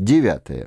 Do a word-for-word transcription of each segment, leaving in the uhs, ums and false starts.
Девятое.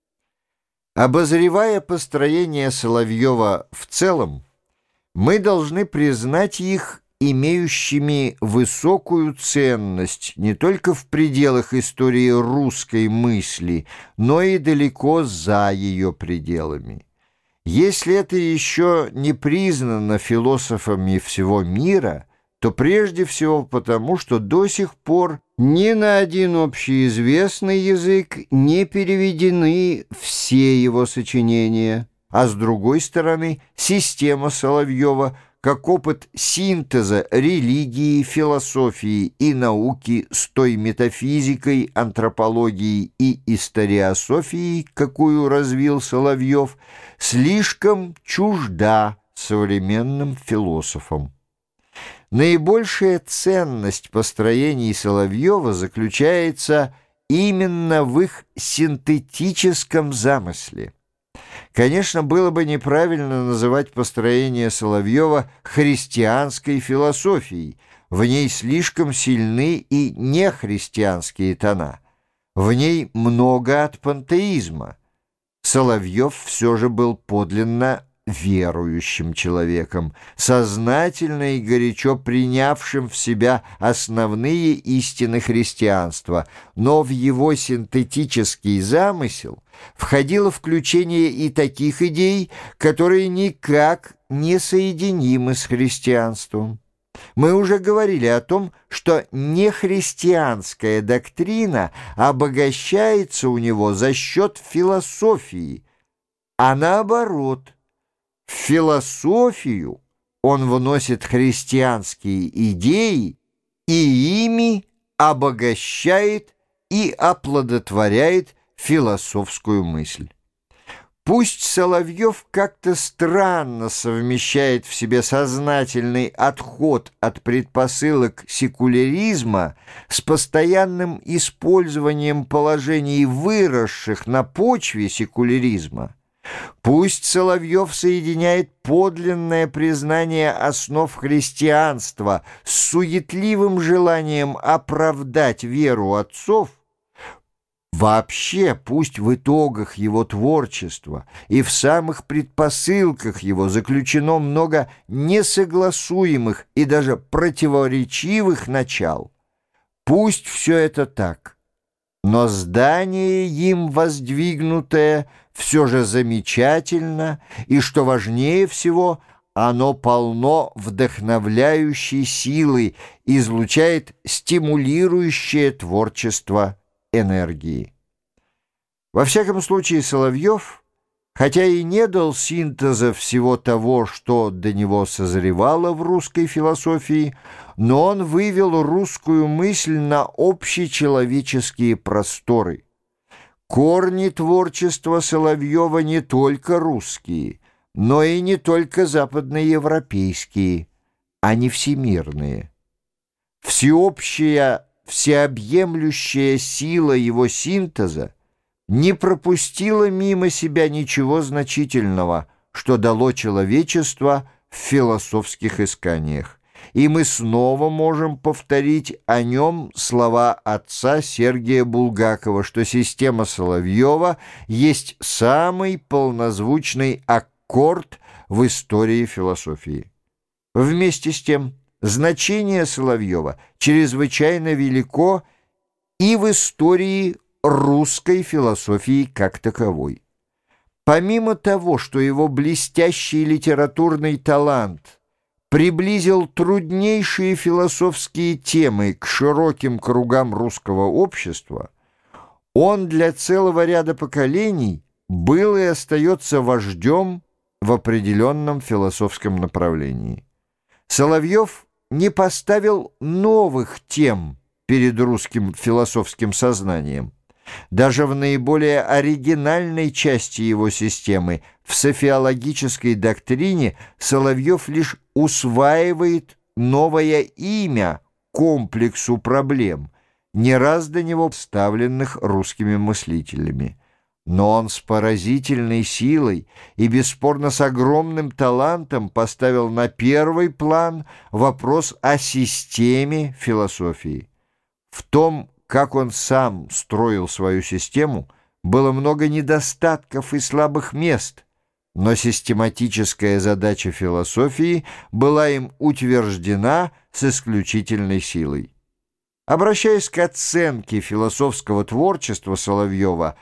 Обозревая построение Соловьева в целом, мы должны признать их имеющими высокую ценность не только в пределах истории русской мысли, но и далеко за ее пределами. Если это еще не признано философами всего мира, то прежде всего потому, что до сих пор ни на один общеизвестный язык не переведены все его сочинения, а с другой стороны, система Соловьева как опыт синтеза религии, философии и науки с той метафизикой, антропологией и историософией, какую развил Соловьев, слишком чужда современным философам. Наибольшая ценность построений Соловьева заключается именно в их синтетическом замысле. Конечно, было бы неправильно называть построение Соловьева христианской философией, в ней слишком сильны и нехристианские тона, в ней много от пантеизма. Соловьев все же был подлинно верующим человеком, сознательно и горячо принявшим в себя основные истины христианства, но в его синтетический замысел входило включение и таких идей, которые никак не соединимы с христианством. Мы уже говорили о том, что нехристианская доктрина обогащается у него за счет философии, а наоборот, в философию он вносит христианские идеи и ими обогащает и оплодотворяет философскую мысль. Пусть Соловьев как-то странно совмещает в себе сознательный отход от предпосылок секуляризма с постоянным использованием положений, выросших на почве секуляризма, пусть Соловьев соединяет подлинное признание основ христианства с суетливым желанием оправдать веру отцов, вообще пусть в итогах его творчества и в самых предпосылках его заключено много несогласуемых и даже противоречивых начал, пусть все это так, но здание им воздвигнутое все же замечательно, и, что важнее всего, оно полно вдохновляющей силы, излучает стимулирующее творчество энергии. Во всяком случае, Соловьев, хотя и не дал синтеза всего того, что до него созревало в русской философии, но он вывел русскую мысль на общечеловеческие просторы. Корни творчества Соловьева не только русские, но и не только западноевропейские, они всемирные. Всеобщая, всеобъемлющая сила его синтеза не пропустила мимо себя ничего значительного, что дало человечество в философских исканиях. И мы снова можем повторить о нем слова отца Сергия Булгакова, что система Соловьева есть самый полнозвучный аккорд в истории философии. Вместе с тем, значение Соловьева чрезвычайно велико и в истории русской философии как таковой. Помимо того, что его блестящий литературный талант приблизил труднейшие философские темы к широким кругам русского общества, он для целого ряда поколений был и остается вождем в определенном философском направлении. Соловьев не поставил новых тем перед русским философским сознанием. Даже в наиболее оригинальной части его системы, в софиологической доктрине, Соловьев лишь усваивает новое имя комплексу проблем, не раз до него вставленных русскими мыслителями. Но он с поразительной силой и бесспорно с огромным талантом поставил на первый план вопрос о системе философии. В том, как он сам строил свою систему, было много недостатков и слабых мест, но систематическая задача философии была им утверждена с исключительной силой. Обращаясь к оценке философского творчества Соловьева,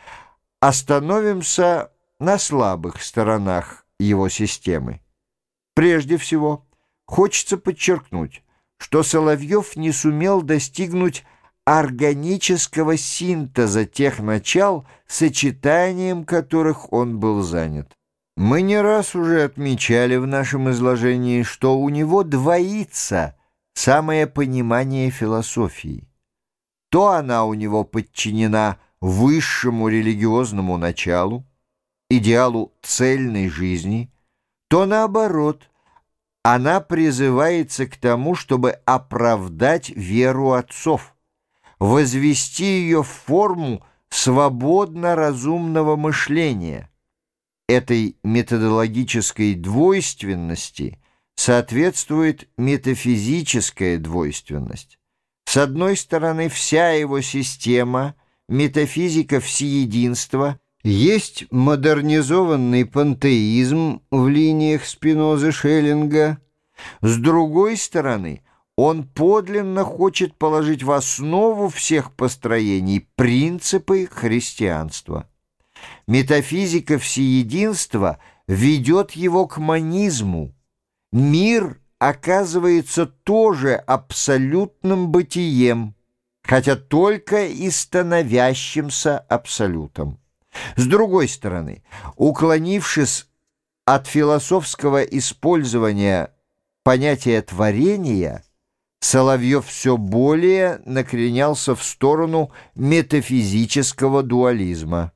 остановимся на слабых сторонах его системы. Прежде всего, хочется подчеркнуть, что Соловьев не сумел достигнуть органического синтеза тех начал, сочетанием которых он был занят. Мы не раз уже отмечали в нашем изложении, что у него двоится самое понимание философии. То она у него подчинена высшему религиозному началу, идеалу цельной жизни, то наоборот, она призывается к тому, чтобы оправдать веру отцов, возвести ее в форму свободно-разумного мышления. Этой методологической двойственности соответствует метафизическая двойственность. С одной стороны, вся его система, метафизика всеединства, есть модернизованный пантеизм в линиях Спинозы-Шеллинга. С другой стороны, он подлинно хочет положить в основу всех построений принципы христианства. Метафизика всеединства ведет его к монизму. Мир оказывается тоже абсолютным бытием, хотя только и становящимся абсолютом. С другой стороны, уклонившись от философского использования понятия творения, Соловьев все более накренялся в сторону метафизического дуализма.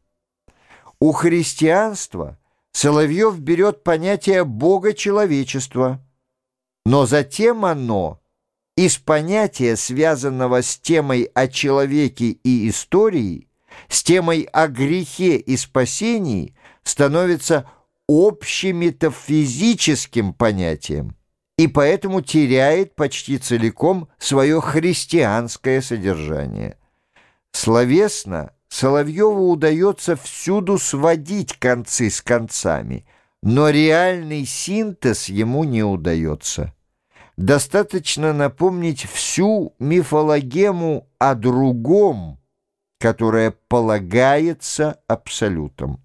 У христианства Соловьев берет понятие Бога-человечества, но затем оно из понятия, связанного с темой о человеке и истории, с темой о грехе и спасении, становится общеметафизическим понятием и поэтому теряет почти целиком свое христианское содержание. Словесно Соловьеву удается всюду сводить концы с концами, но реальный синтез ему не удается. Достаточно напомнить всю мифологему о другом, которая полагается абсолютом.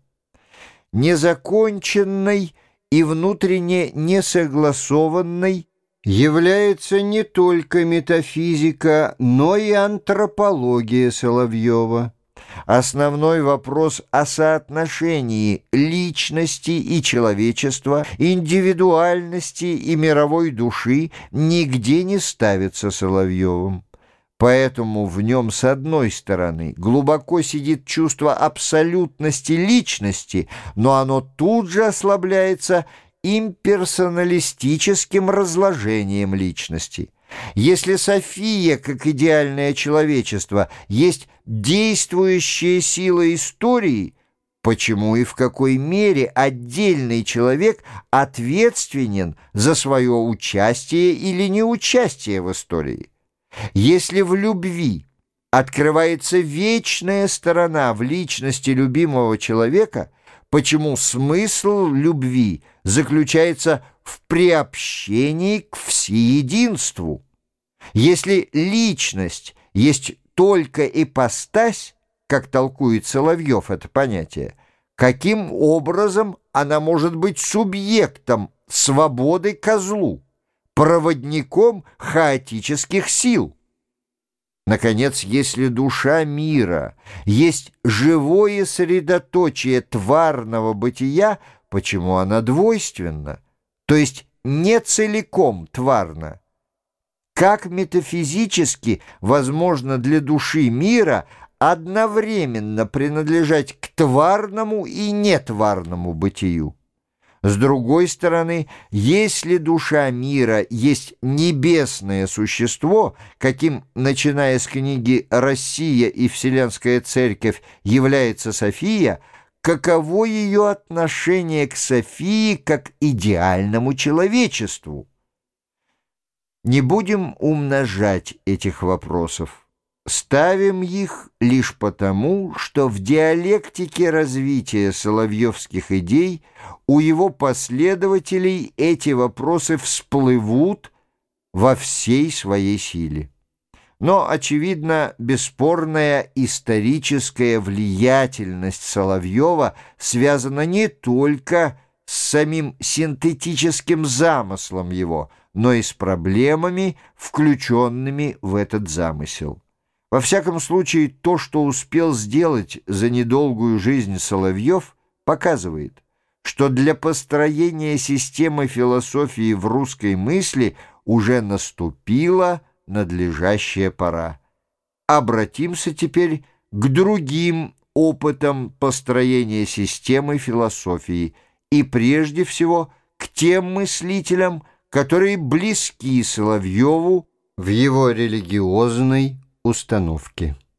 Незаконченной и внутренне несогласованной является не только метафизика, но и антропология Соловьева. Основной вопрос о соотношении личности и человечества, индивидуальности и мировой души нигде не ставится Соловьевым. Поэтому в нем, с одной стороны, глубоко сидит чувство абсолютности личности, но оно тут же ослабляется имперсоналистическим разложением личности. Если София, как идеальное человечество, есть действующая сила истории, почему и в какой мере отдельный человек ответственен за свое участие или неучастие в истории? Если в любви открывается вечная сторона в личности любимого человека, почему смысл любви заключается в приобщении к всеединству? Если личность есть только ипостась, как толкует Соловьев это понятие, каким образом она может быть субъектом свободы козлу, проводником хаотических сил? Наконец, если душа мира есть живое средоточие тварного бытия, почему она двойственна, то есть не целиком тварна? Как метафизически возможно для души мира одновременно принадлежать к тварному и нетварному бытию? С другой стороны, если душа мира есть небесное существо, каким, начиная с книги «Россия и Вселенская Церковь» является София, каково ее отношение к Софии как идеальному человечеству? Не будем умножать этих вопросов. Ставим их лишь потому, что в диалектике развития соловьевских идей у его последователей эти вопросы всплывут во всей своей силе. Но, очевидно, бесспорная историческая влиятельность Соловьева связана не только с самим синтетическим замыслом его, но и с проблемами, включенными в этот замысел. Во всяком случае, то, что успел сделать за недолгую жизнь Соловьев, показывает, что для построения системы философии в русской мысли уже наступила надлежащая пора. Обратимся теперь к другим опытам построения системы философии и прежде всего к тем мыслителям, которые близки Соловьеву в его религиозной установке.